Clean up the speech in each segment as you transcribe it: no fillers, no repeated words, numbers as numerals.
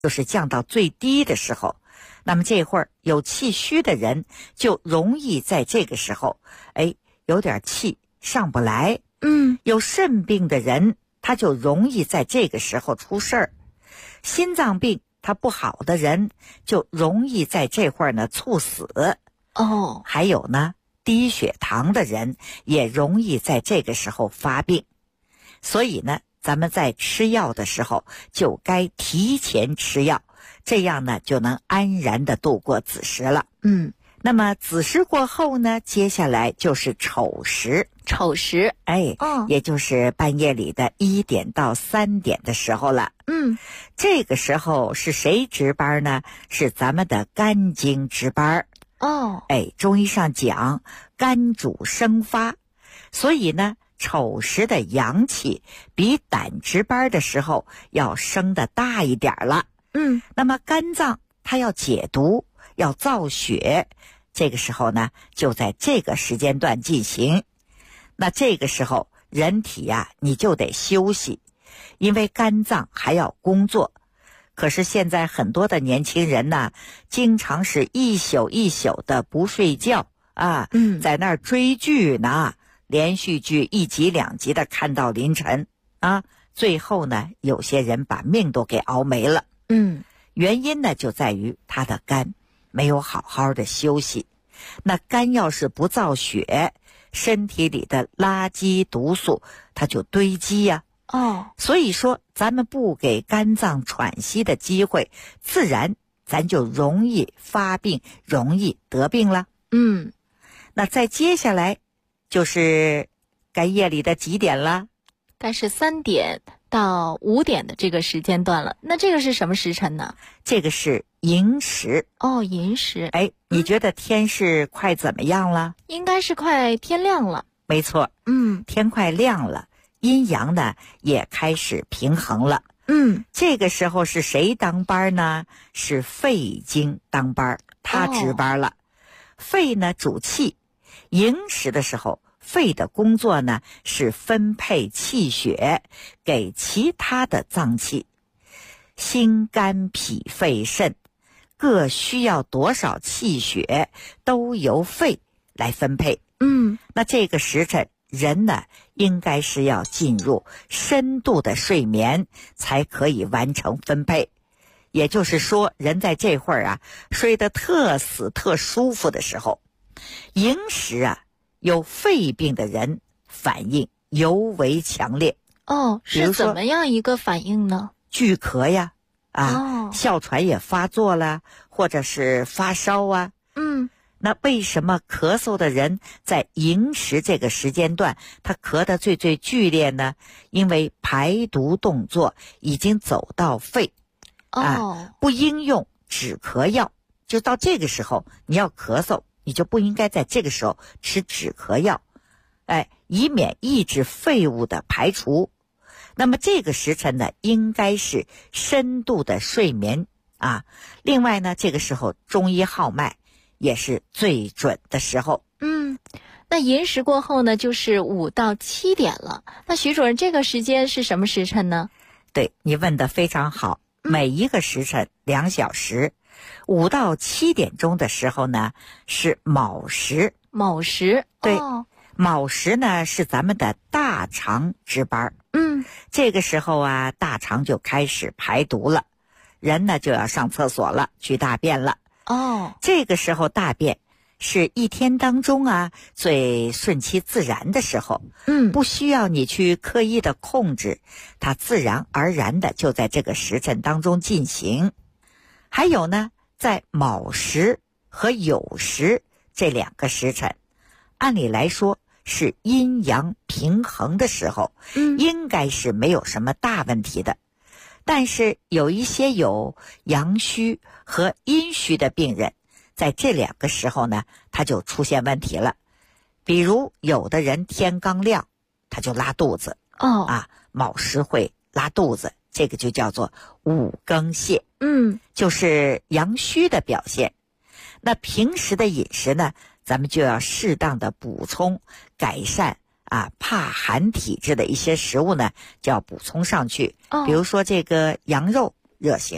就是降到最低的时候。那么这会儿有气虚的人就容易在这个时候有点气上不来。有肾病的人他就容易在这个时候出事儿。心脏病他不好的人就容易在这会儿呢猝死。还有呢，低血糖的人也容易在这个时候发病。所以呢，咱们在吃药的时候就该提前吃药，这样呢就能安然的度过子时了。那么子时过后呢，接下来就是丑时。也就是半夜里的1点到3点的时候了。这个时候是谁值班呢？是咱们的肝经值班。中医上讲肝主生发，所以呢丑时的阳气比胆值班的时候要升得大一点了。那么肝脏它要解毒，要造血，这个时候呢就在这个时间段进行。那这个时候人体呀你就得休息，因为肝脏还要工作。可是现在很多的年轻人呢，经常是一宿一宿的不睡觉在那儿追剧呢，连续剧1集2集的看到凌晨最后呢有些人把命都给熬没了。原因呢就在于他的肝没有好好的休息。那肝要是不造血，身体里的垃圾毒素它就堆积呀。所以说咱们不给肝脏喘息的机会，自然咱就容易发病，容易得病了。那再接下来就是该夜里的几点了？ 该是3点到5点的这个时间段了。那这个是什么时辰呢？ 这个是寅时。 寅时。 你觉得天是快怎么样了？ 应该是快天亮了。 没错。天快亮了，阴阳呢也开始平衡了。这个时候是谁当班呢？是肺经当班，他值班了。肺呢主气，寅时的时候肺的工作呢是分配气血给其他的脏器。心肝脾肺肾各需要多少气血都由肺来分配。那这个时辰人呢应该是要进入深度的睡眠才可以完成分配。也就是说人在这会儿睡得特死特舒服的时候，寅时有肺病的人反应尤为强烈。 是怎么样一个反应呢？ 剧咳呀哮喘也发作了，或者是发烧那为什么咳嗽的人在寅时这个时间段他咳得最剧烈呢？因为排毒动作已经走到肺不应用止咳药。就到这个时候你要咳嗽，你就不应该在这个时候吃止咳药以免抑制废物的排除。那么这个时辰呢应该是深度的睡眠另外呢这个时候中医号脉也是最准的时候。 那寅时过后呢就是5到7点了。那徐主任，这个时间是什么时辰呢？ 对，你问得非常好。每一个时辰2小时。5到7点钟的时候呢是卯时。对，卯时呢是咱们的大肠值班。这个时候大肠就开始排毒了，人呢就要上厕所了，去大便了。这个时候大便是一天当中最顺其自然的时候。不需要你去刻意的控制，它自然而然的就在这个时辰当中进行。还有呢，在卯时和酉时这2个时辰，按理来说是阴阳平衡的时候，应该是没有什么大问题的。但是有一些有阳虚和阴虚的病人，在这2个时候呢他就出现问题了。比如有的人天刚亮他就拉肚子卯时会拉肚子，这个就叫做五更泻。就是阳虚的表现。那平时的饮食呢，咱们就要适当的补充改善怕寒体质的一些食物呢就要补充上去。比如说这个羊肉，热性的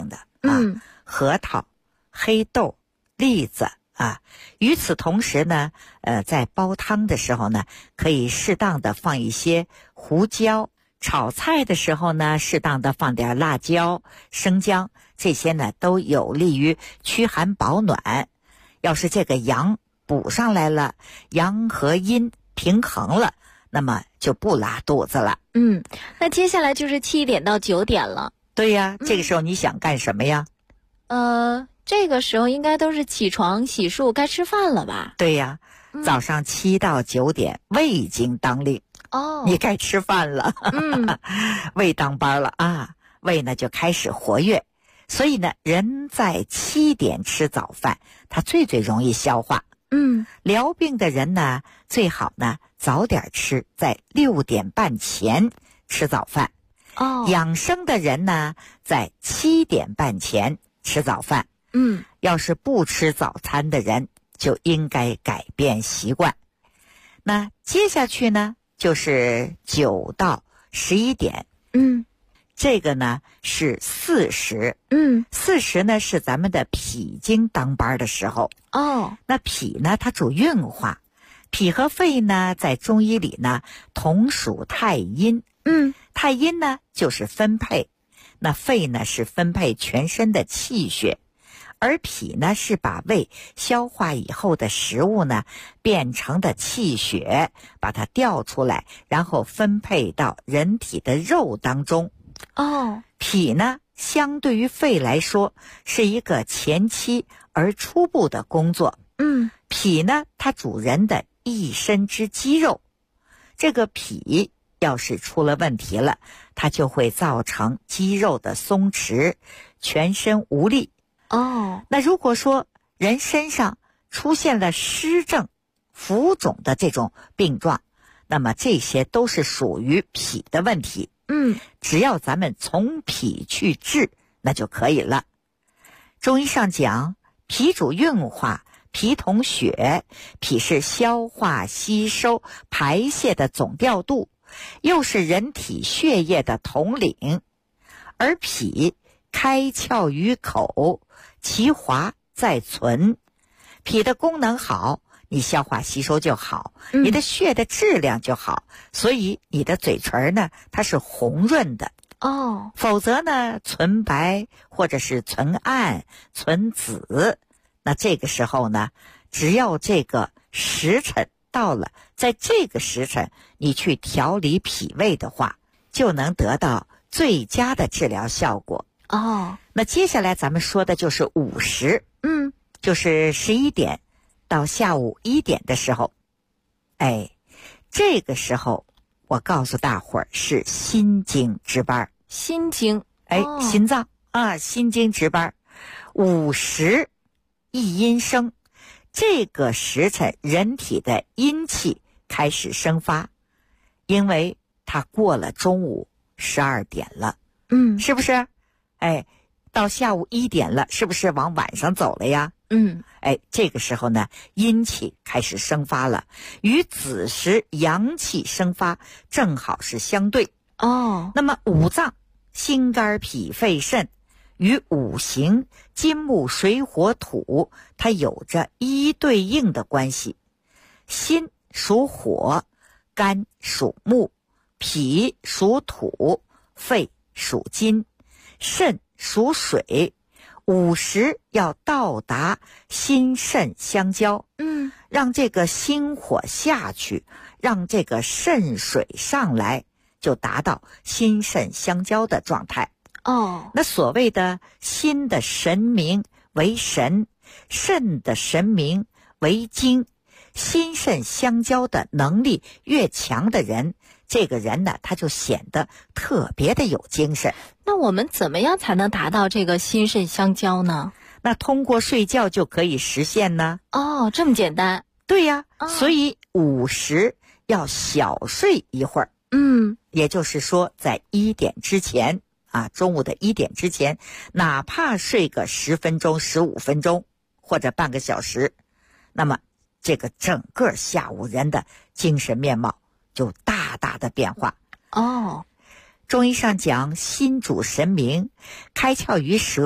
核桃、黑豆、栗子啊。与此同时呢，在煲汤的时候呢，可以适当的放一些胡椒，炒菜的时候呢，适当的放点辣椒、生姜，这些呢都有利于驱寒保暖。要是这个阳补上来了，阳和阴平衡了，那么就不拉肚子了。 那接下来就是7点到9点了。 对呀，这个时候你想干什么呀？ 这个时候应该都是起床洗漱该吃饭了吧？ 对呀，早上7到9点胃经当令，你该吃饭了。胃当班了啊，胃呢就开始活跃，所以呢人在7点吃早饭，它最容易消化。疗病的人呢最好呢早点吃，在6点半前吃早饭。养生的人呢在7点半前吃早饭。要是不吃早餐的人就应该改变习惯。那接下去呢就是9到11点。这个呢是巳时。巳时呢是咱们的脾经当班的时候。那脾呢它主运化，脾和肺呢在中医里呢同属太阴。太阴呢就是分配，那肺呢是分配全身的气血，而脾呢是把胃消化以后的食物呢变成的气血，把它调出来，然后分配到人体的肉当中。脾呢相对于肺来说是一个前期而初步的工作。脾呢它主人的一身之肌肉，这个脾要是出了问题了，它就会造成肌肉的松弛，全身无力。那如果说人身上出现了湿症、浮肿的这种病状，那么这些都是属于脾的问题。只要咱们从脾去治，那就可以了。中医上讲，脾主运化，脾统血，脾是消化、吸收、排泄的总调度，又是人体血液的统领。而脾开窍于口，其华在存。脾的功能好，你消化吸收就好，你的血的质量就好，所以你的嘴唇呢它是红润的。否则呢存白或者是存暗、存紫，那这个时候呢，只要这个时辰到了，在这个时辰你去调理脾胃的话，就能得到最佳的治疗效果。那接下来咱们说的就是午时。就是11点到下午1点的时候。这个时候我告诉大伙儿是心经值班。 心经， 心脏啊，心经值班。午时一阴生，这个时辰人体的阴气开始生发，因为它过了中午12点了。是不是？到下午1点了，是不是往晚上走了呀？这个时候呢，阴气开始生发了，与子时阳气生发正好是相对。那么五脏心肝脾肺肾与五行金木水火土，它有着一对应的关系。心属火，肝属木，脾属土，肺属金，肾属水。午时要到达心肾相交，让这个心火下去，让这个肾水上来，就达到心肾相交的状态。那所谓的心的神明为神，肾的神明为精，心肾相交的能力越强的人，这个人呢，他就显得特别的有精神。 那我们怎么样才能达到这个心肾相交呢？ 那通过睡觉就可以实现呢。 这么简单。 对呀，所以午时要小睡一会儿。也就是说在1点之前啊，中午的1点之前，哪怕睡个10分钟、15分钟或者半个小时，那么这个整个下午人的精神面貌就大大的变化。 哦， 中医上讲，心主神明，开窍于舌，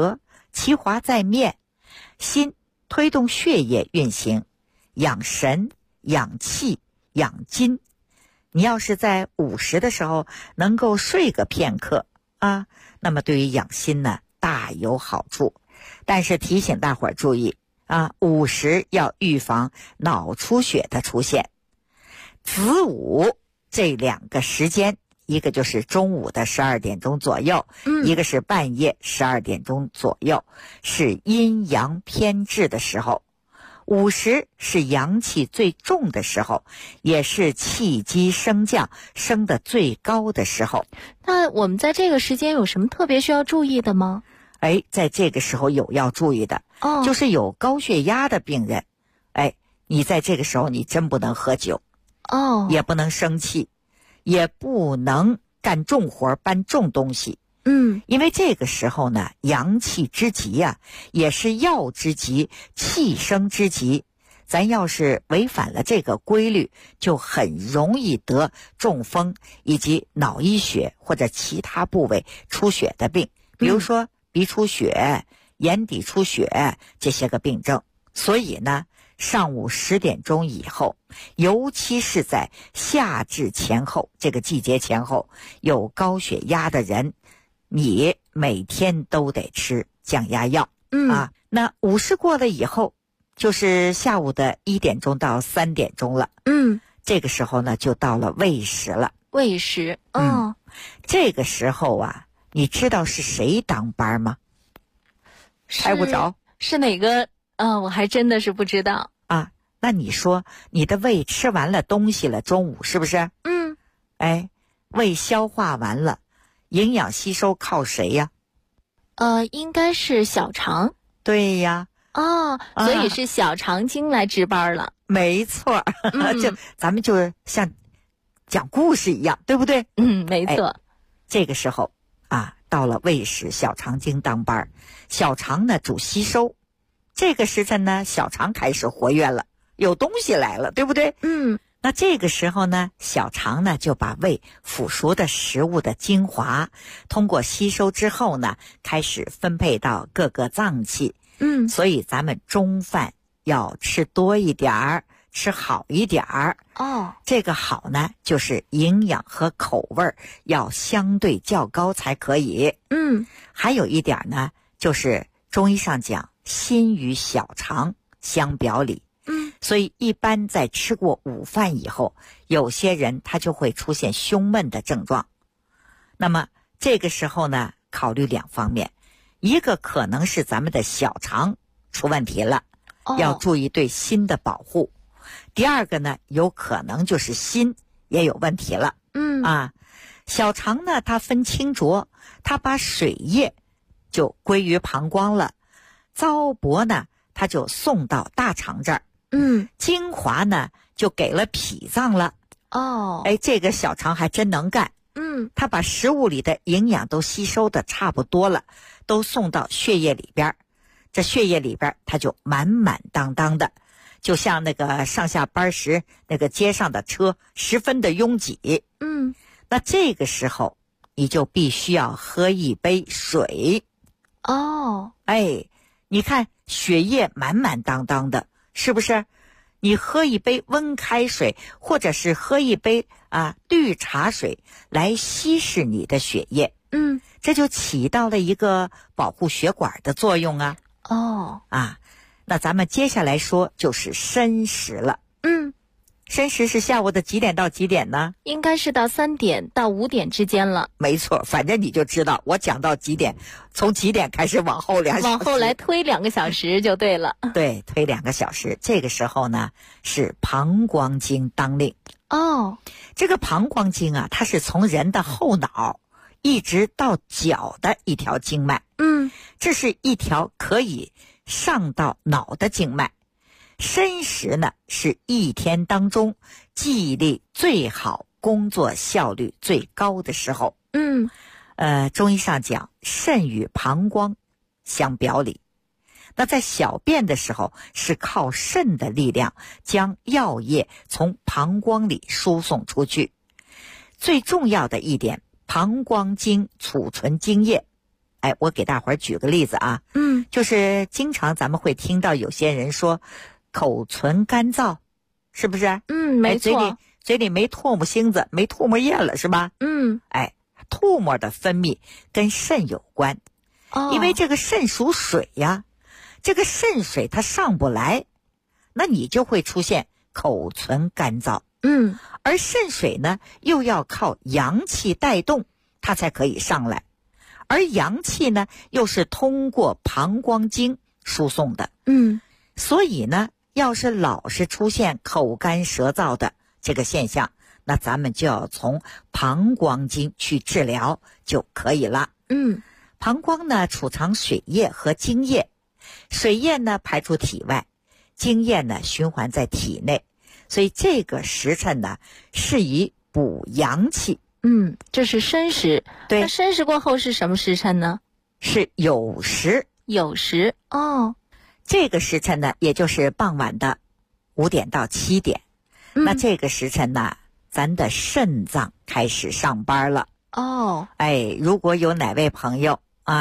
其华在面，心推动血液运行，养神、养气、养筋。你要是在午时的时候能够睡个片刻啊，那么对于养心呢大有好处。但是提醒大伙儿注意啊，午时要预防脑出血的出现。子午这2个时间，一个就是中午的12点钟左右，一个是半夜12点钟左右，是阴阳偏置的时候。午时是阳气最重的时候，也是气机升降升得最高的时候。 那我们在这个时间有什么特别需要注意的吗？ 在这个时候有要注意的，就是有高血压的病人，你在这个时候你真不能喝酒，也不能生气，也不能干重活搬重东西。因为这个时候呢，阳气之极啊，也是药之极，气生之极。咱要是违反了这个规律，就很容易得中风以及脑溢血或者其他部位出血的病，比如说鼻出血、眼底出血这些个病症。所以呢，上午10点钟以后，尤其是在夏至前后这个季节前后，有高血压的人，你每天都得吃降压药。那午时过了以后，就是下午的1点钟到3点钟了。这个时候呢，就到了未时了。 未时， 这个时候啊，你知道是谁当班吗？猜不着。 是哪个？我还真的是不知道啊。那你说你的胃吃完了东西了，中午是不是？胃消化完了，营养吸收靠谁呀？ 应该是小肠。 对呀。 所以是小肠经来值班了。 没错。咱们就像讲故事一样，对不对？ 没错。 这个时候啊，到了未时，小肠经当班，小肠呢主吸收。这个时辰呢，小肠开始活跃了，有东西来了，对不对？那这个时候呢，小肠呢就把胃腐熟的食物的精华通过吸收之后呢，开始分配到各个脏器。所以咱们中饭要吃多一点儿，吃好一点儿。这个好呢，就是营养和口味要相对较高才可以。还有一点呢，就是中医上讲心与小肠相表里。所以一般在吃过午饭以后，有些人他就会出现胸闷的症状。那么这个时候呢，考虑2方面，一个可能是咱们的小肠出问题了，要注意对心的保护。第二个呢，有可能就是心也有问题了。小肠呢，它分清浊，它把水液就归于膀胱了，糟粕呢，它就送到大肠这儿。精华呢就给了脾脏了。这个小肠还真能干。它把食物里的营养都吸收的差不多了，都送到血液里边。这血液里边它就满满当当的，就像那个上下班时那个街上的车十分的拥挤。那这个时候你就必须要喝一杯水。你看血液满满当当的，是不是？你喝一杯温开水，或者是喝一杯绿茶水来稀释你的血液。这就起到了一个保护血管的作用啊。那咱们接下来说就是申时了。申时是下午的几点到几点呢？ 应该是到3点到5点之间了。 没错，反正你就知道我讲到几点，从几点开始往后2小时， 往后来推2个小时就对了。 对，推2个小时。这个时候呢，是膀胱经当令。这个膀胱经啊，它是从人的后脑一直到脚的一条经脉。这是一条可以上到脑的经脉。申时呢，是一天当中记忆力最好、工作效率最高的时候。中医上讲肾与膀胱相表里。那在小便的时候，是靠肾的力量将药液从膀胱里输送出去。最重要的一点，膀胱经储存精液， 我给大伙儿举个例子啊，就是经常咱们会听到有些人说口唇干燥，是不是？ 没错， 嘴里没唾沫星子，没唾沫液了，是吧？唾沫的分泌跟肾有关，因为这个肾属水呀，这个肾水它上不来，那你就会出现口唇干燥。而肾水呢，又要靠阳气带动，它才可以上来，而阳气呢，又是通过膀胱经输送的。所以呢，要是老是出现口干舌燥的这个现象，那咱们就要从膀胱经去治疗就可以了。膀胱呢储藏水液和精液，水液呢排出体外，精液呢循环在体内，所以这个时辰呢适宜补阳气。 这是申时。 对， 那申时过后是什么时辰呢？ 是酉时。 酉时。 这个时辰呢，也就是傍晚的5点到7点。那这个时辰呢，咱的肾脏开始上班了。如果有哪位朋友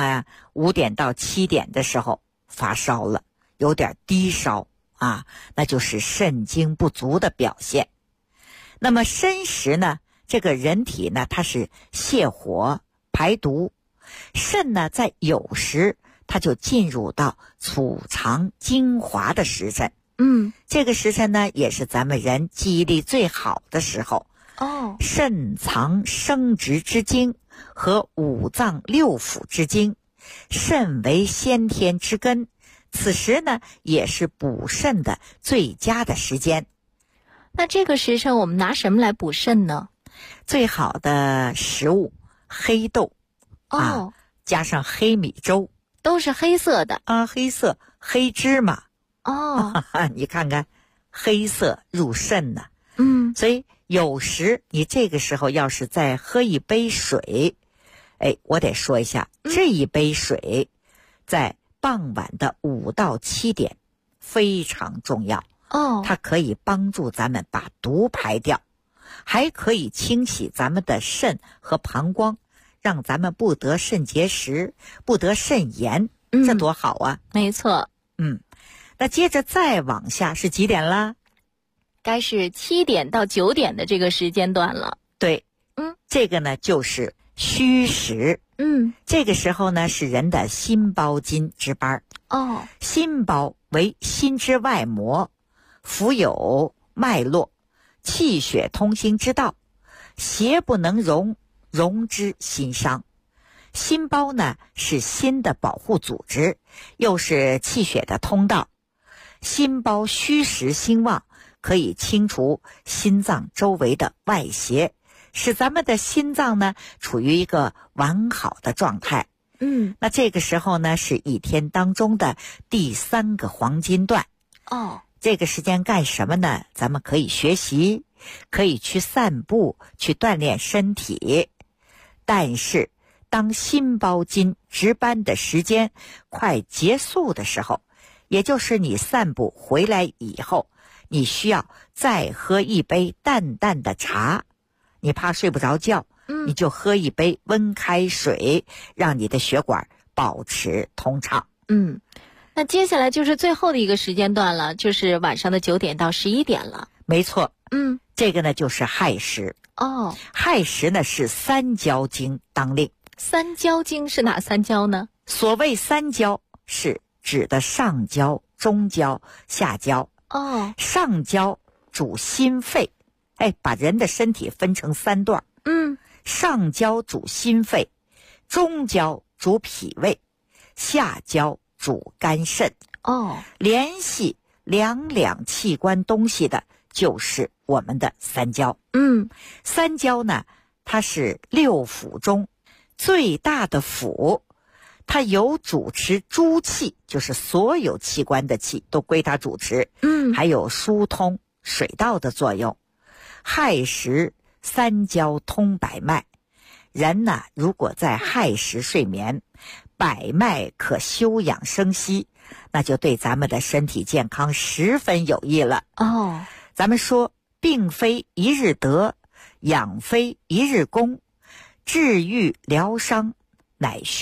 5点到7点的时候发烧了，有点低烧那就是肾精不足的表现。那么申时呢，这个人体呢，它是泻火排毒，肾呢在酉时它就进入到储藏精华的时辰。这个时辰呢，也是咱们人记忆力最好的时候。肾藏生殖之精和五脏六腑之精，肾为先天之根，此时呢也是补肾的最佳的时间。 那这个时辰我们拿什么来补肾呢？ 最好的食物黑豆加上黑米粥， 都是黑色的黑色黑芝麻你看看黑色入肾呢。所以有时你这个时候要是再喝一杯水，我得说一下，这一杯水在傍晚的5到7点非常重要。它可以帮助咱们把毒排掉，还可以清洗咱们的肾和膀胱，让咱们不得肾结石，不得肾炎。这多好啊。 没错。 那接着再往下是几点了？ 该是7点到9点的这个时间段了。 对，这个呢就是戌时。这个时候呢是人的心包经值班。心包为心之外膜，伏有脉络，气血通行之道，邪不能容，容之心伤。心包呢是心的保护组织，又是气血的通道。心包虚实兴旺，可以清除心脏周围的外邪，使咱们的心脏呢处于一个完好的状态。那这个时候呢是一天当中的第3个黄金段。这个时间干什么呢？咱们可以学习，可以去散步，去锻炼身体。但是当心包经值班的时间快结束的时候，也就是你散步回来以后，你需要再喝一杯淡淡的茶。你怕睡不着觉，你就喝一杯温开水，让你的血管保持通畅。 那接下来就是最后的一个时间段了，就是晚上的9点到11点了。 没错。这个呢就是亥时。亥时呢是三焦经当令。 三焦经是哪三焦呢？ 所谓三焦是指的上焦、中焦、下焦。上焦主心肺，把人的身体分成3段。上焦主心肺，中焦主脾胃，下焦主肝肾。联系两器官东西的就是我们的三焦。三焦呢，它是6腑中最大的腑，它有主持诸气，就是所有器官的气都归它主持。还有疏通水道的作用。亥时三焦通百脉，人呢如果在亥时睡眠，百脉可休养生息，那就对咱们的身体健康十分有益了。咱们说病非一日得，养非一日功，治愈疗伤乃需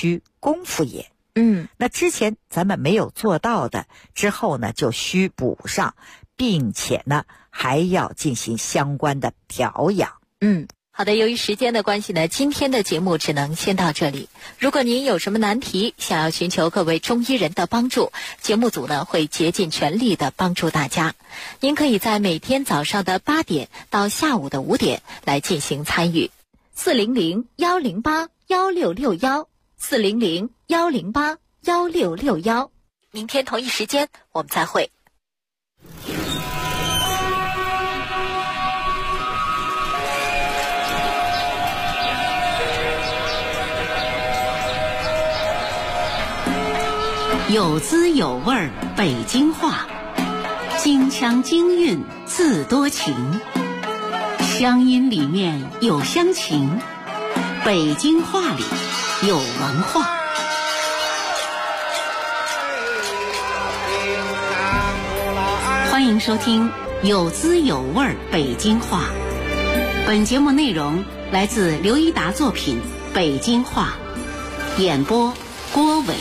功夫也。 那之前咱们没有做到的，之后呢就需补上，并且呢还要进行相关的调养。 好的，由于时间的关系呢，今天的节目只能先到这里。如果您有什么难题，想要寻求各位中医人的帮助，节目组呢会竭尽全力的帮助大家。您可以在每天早上的8点到下午的5点来进行参与。400-108-1661，400-108-1661。明天同一时间我们再会。 有滋有味北京话，京腔京韵自多情，乡音里面有乡情，北京话里有文化。欢迎收听有滋有味北京话。本节目内容来自刘一达作品《北京话》，演播郭伟。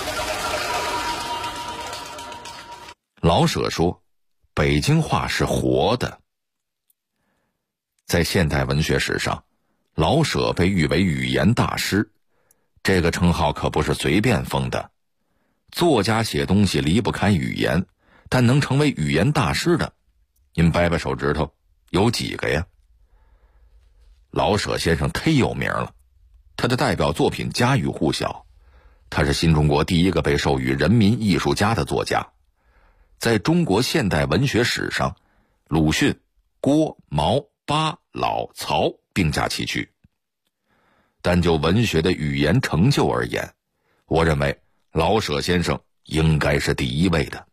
老舍说，北京话是活的。在现代文学史上，老舍被誉为语言大师，这个称号可不是随便封的。作家写东西离不开语言，但能成为语言大师的，您掰掰手指头，有几个呀？老舍先生忒有名了，他的代表作品家喻户晓，他是新中国第一个被授予人民艺术家的作家。在中国现代文学史上，鲁迅、郭、毛、巴、老、曹并驾齐驱。但就文学的语言成就而言，我认为老舍先生应该是第一位的。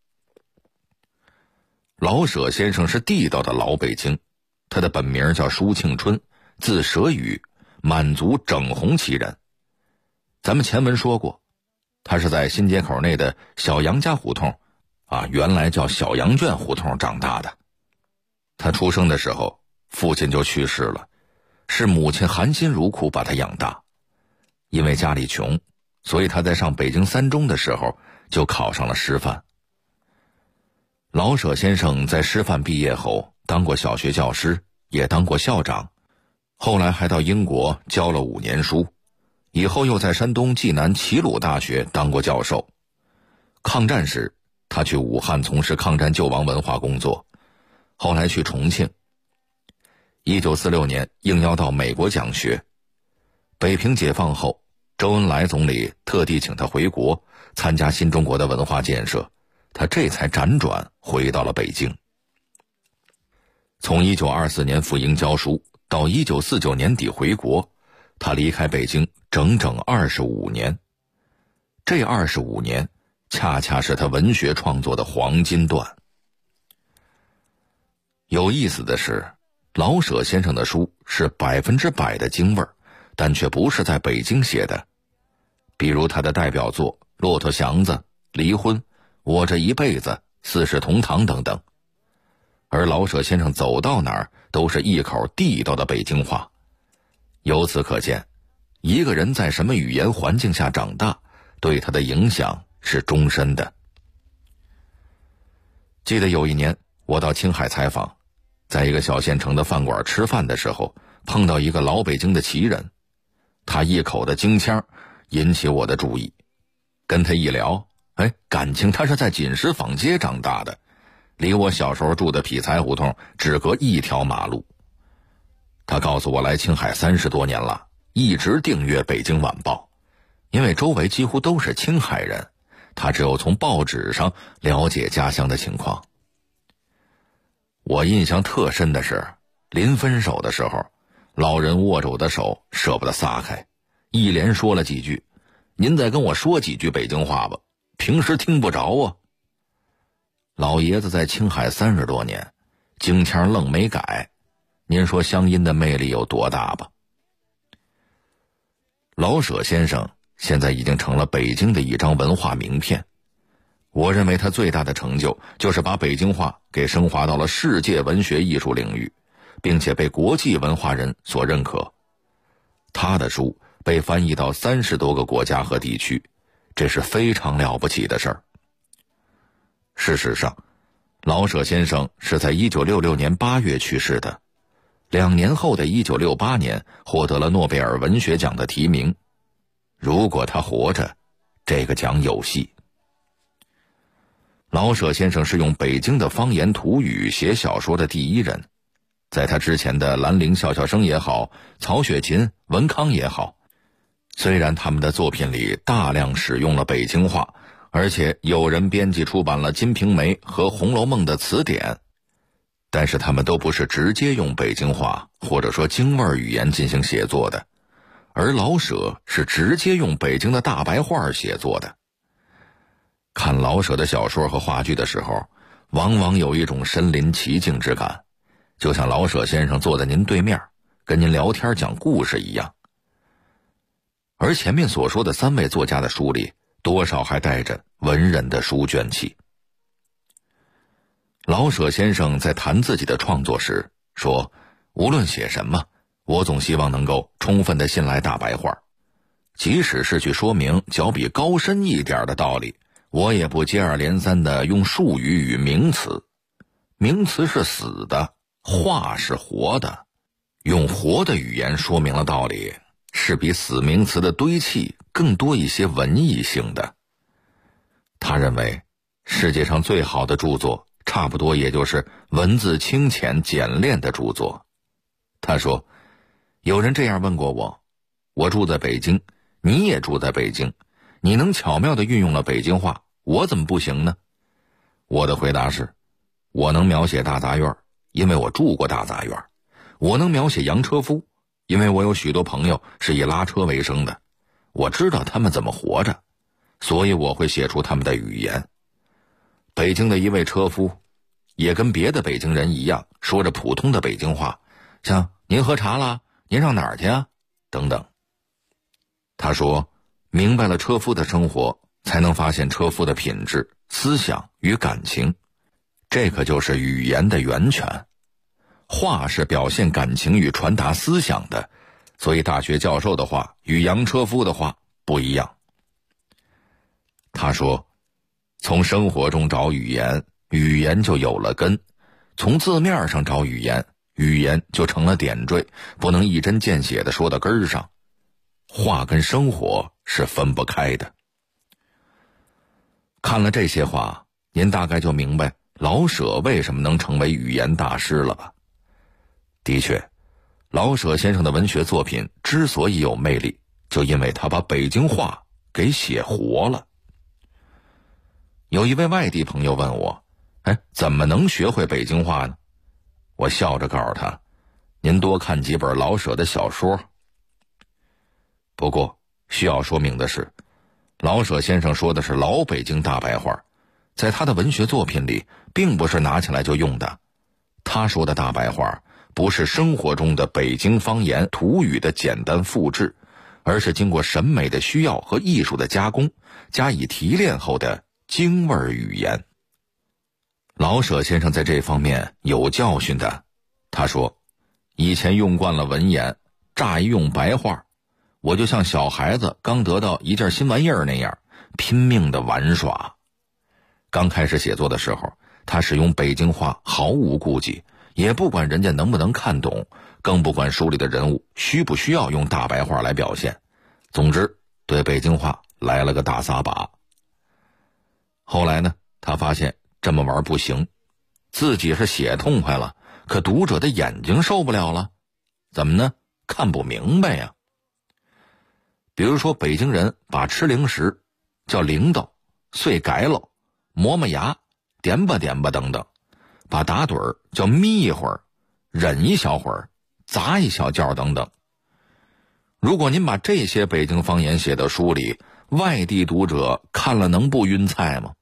老舍先生是地道的老北京，他的本名叫舒庆春，字舍宇，满族整红旗人。咱们前文说过，他是在新街口内的小杨家胡同原来叫小羊圈胡同长大的。他出生的时候，父亲就去世了，是母亲含辛茹苦把他养大。因为家里穷，所以他在上北京三中的时候就考上了师范。老舍先生在师范毕业后当过小学教师，也当过校长，后来还到英国教了5年书，以后又在山东济南齐鲁大学当过教授。抗战时他去武汉从事抗战救亡文化工作，后来去重庆。1946年应邀到美国讲学。北平解放后，周恩来总理特地请他回国参加新中国的文化建设，他这才辗转回到了北京。从1924年赴英教书到1949年底回国，他离开北京整整25年。这25年恰恰是他文学创作的黄金段。有意思的是，老舍先生的书是100%的京味儿，但却不是在北京写的。比如他的代表作《骆驼祥子》《离婚》《我这一辈子》《四世同堂》等等。而老舍先生走到哪儿都是一口地道的北京话。由此可见，一个人在什么语言环境下长大，对他的影响是终身的。记得有一年我到青海采访，在一个小县城的饭馆吃饭的时候，碰到一个老北京的旗人，他一口的京腔引起我的注意。跟他一聊，感情他是在锦石坊街长大的，离我小时候住的匹才胡同只隔一条马路。他告诉我来青海30多年了，一直订阅《北京晚报》，因为周围几乎都是青海人，他只有从报纸上了解家乡的情况。我印象特深的是，临分手的时候，老人握着我的手舍不得撒开，一连说了几句：“您再跟我说几句北京话吧，平时听不着啊。”老爷子在青海30多年，京腔愣没改，您说乡音的魅力有多大吧？老舍先生现在已经成了北京的一张文化名片。我认为他最大的成就就是把北京话给升华到了世界文学艺术领域，并且被国际文化人所认可。他的书被翻译到30多个国家和地区，这是非常了不起的事儿。事实上，老舍先生是在1966年8月去世的，2年后的1968年获得了诺贝尔文学奖的提名。如果他活着，这个奖有戏。老舍先生是用北京的方言土语写小说的第一人，在他之前的兰陵笑笑生也好，曹雪芹、文康也好，虽然他们的作品里大量使用了北京话，而且有人编辑出版了《金瓶梅》和《红楼梦》的词典，但是他们都不是直接用北京话或者说京味语言进行写作的，而老舍是直接用北京的大白话写作的。看老舍的小说和话剧的时候，往往有一种身临其境之感，就像老舍先生坐在您对面，跟您聊天讲故事一样。而前面所说的3位作家的书里，多少还带着文人的书卷气。老舍先生在谈自己的创作时说，无论写什么，我总希望能够充分地信赖大白话，即使是去说明较比高深一点的道理，我也不接二连三地用术语与名词。名词是死的，话是活的，用活的语言说明了道理，是比死名词的堆砌更多一些文艺性的。他认为世界上最好的著作差不多也就是文字清浅简练的著作。他说，有人这样问过我，我住在北京，你也住在北京，你能巧妙地运用了北京话，我怎么不行呢？我的回答是，我能描写大杂院，因为我住过大杂院；我能描写洋车夫，因为我有许多朋友是以拉车为生的，我知道他们怎么活着，所以我会写出他们的语言。北京的一位车夫也跟别的北京人一样，说着普通的北京话，像您喝茶了，您上哪儿去啊，等等。他说，明白了车夫的生活，才能发现车夫的品质、思想与感情，这可就是语言的源泉。话是表现感情与传达思想的，所以大学教授的话与洋车夫的话不一样。他说，从生活中找语言，语言就有了根；从字面上找语言，语言就成了点缀，不能一针见血地说到根儿上。话跟生活是分不开的。看了这些话，您大概就明白老舍为什么能成为语言大师了吧？的确，老舍先生的文学作品之所以有魅力，就因为他把北京话给写活了。有一位外地朋友问我，怎么能学会北京话呢？我笑着告诉他，您多看几本老舍的小说。不过需要说明的是，老舍先生说的是老北京大白话，在他的文学作品里并不是拿起来就用的。他说的大白话不是生活中的北京方言土语的简单复制，而是经过审美的需要和艺术的加工，加以提炼后的京味语言。老舍先生在这方面有教训的。他说，以前用惯了文言，乍一用白话，我就像小孩子刚得到一件新玩意儿那样，拼命的玩耍。刚开始写作的时候，他使用北京话毫无顾忌，也不管人家能不能看懂，更不管书里的人物需不需要用大白话来表现。总之，对北京话来了个大撒把。后来呢，他发现这么玩不行，自己是写痛快了，可读者的眼睛受不了了。怎么呢？看不明白呀。比如说，北京人把吃零食叫铃铛、碎改喽、磨磨牙、点吧点吧等等，把打盹儿叫眯一会儿、忍一小会儿、砸一小觉等等。如果您把这些北京方言写到书里，外地读者看了能不晕菜吗？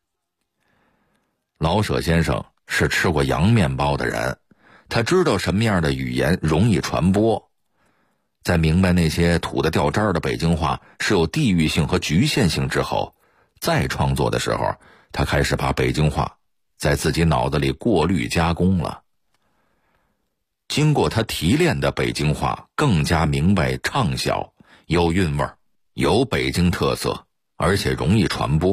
老舍先生是吃过洋面包的人，他知道什么样的语言容易传播。在明白那些土得掉渣的北京话是有地域性和局限性之后，再创作的时候，他开始把北京话在自己脑子里过滤加工了。经过他提炼的北京话更加明白畅销， 有韵味儿，有北京特色，而且容易传播。